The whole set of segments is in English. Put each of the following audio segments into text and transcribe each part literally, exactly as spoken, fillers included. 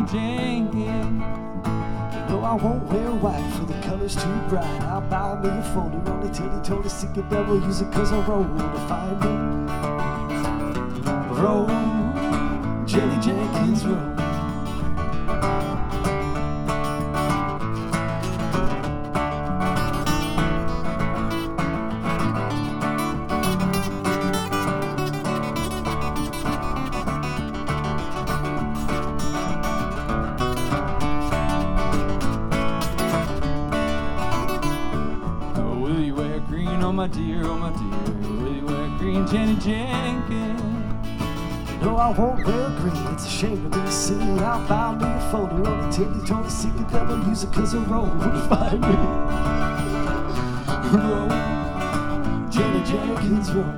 Jenkins. No, I won't wear white for the color's too bright. I'll buy me a folder on the titty tony sick of devil. Use it cause I roll to find me. Roll, Jenny Jenkins, roll. Oh my dear, oh my dear, will you wear green, Jenny Jenkins? No, I won't wear green, it's a shame to be seen. I'll buy me a folder on the tippy tony secret devil. Use it cause I roll to find me. Roll, Jenny Jenkins, roll.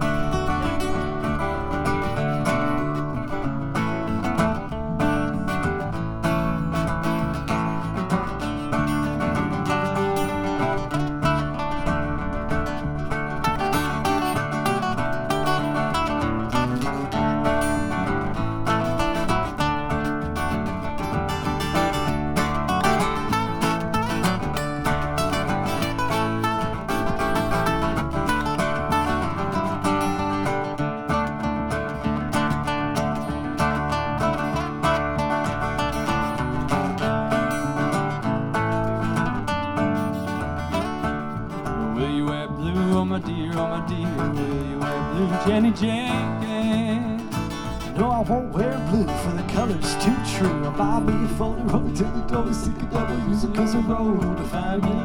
Oh my dear, oh my dear, will you wear blue, Jenny Jenkins? No, I won't wear blue for the color's too true. I'll buy me a folder on the tippy tony secret devil. Use it cause I roll to find me.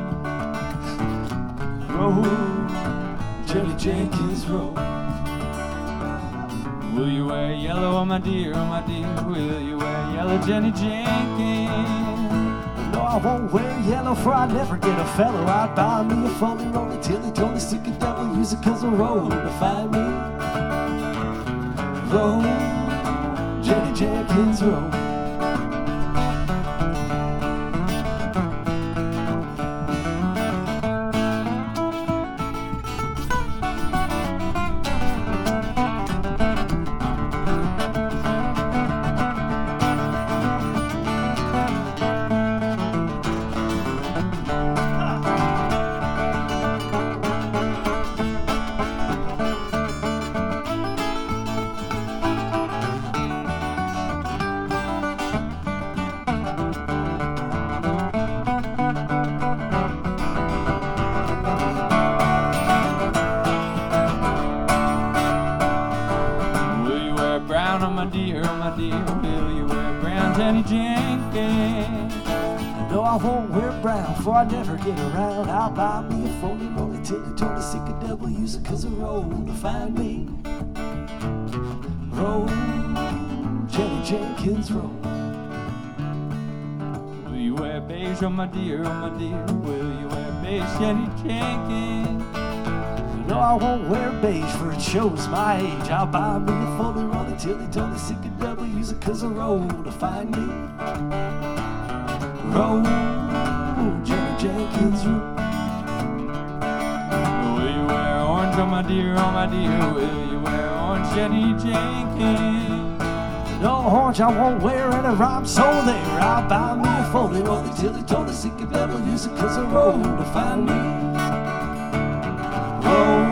Roll, Jenny Jenkins, roll. Will you wear yellow, oh my dear, oh my dear, will you wear yellow, Jenny Jenkins? No, I won't wear yellow for I never get a fellow. I'd buy me a folder on the tilly tony sick of devil. Use it cause I roll to find me. Roll, Jenny Jenkins, roll. Oh my dear, oh my dear, will you wear brown, Jenny Jenkins? No, I won't wear brown, for I never get around. I'll buy me a folder on the tilly tony sick of devil. Use it cause I roll to find me. Roll, Jenny Jenkins, roll. Will you wear beige, oh my dear, oh my dear, will you wear beige, Jenny Jenkins? No, I won't wear beige for it shows my age. I'll buy me a folder on the tilly tony sick of devil. Use it cause I roll to find me. Roll, Jenny Jenkins, roll. Will you wear orange, oh my dear, oh my dear, will you wear orange, Jenny Jenkins? No orange I won't wear and a rhyme, so there. I'll buy me a folder on the tilly tony sick of devil. Use it cause I roll to find me. Roll,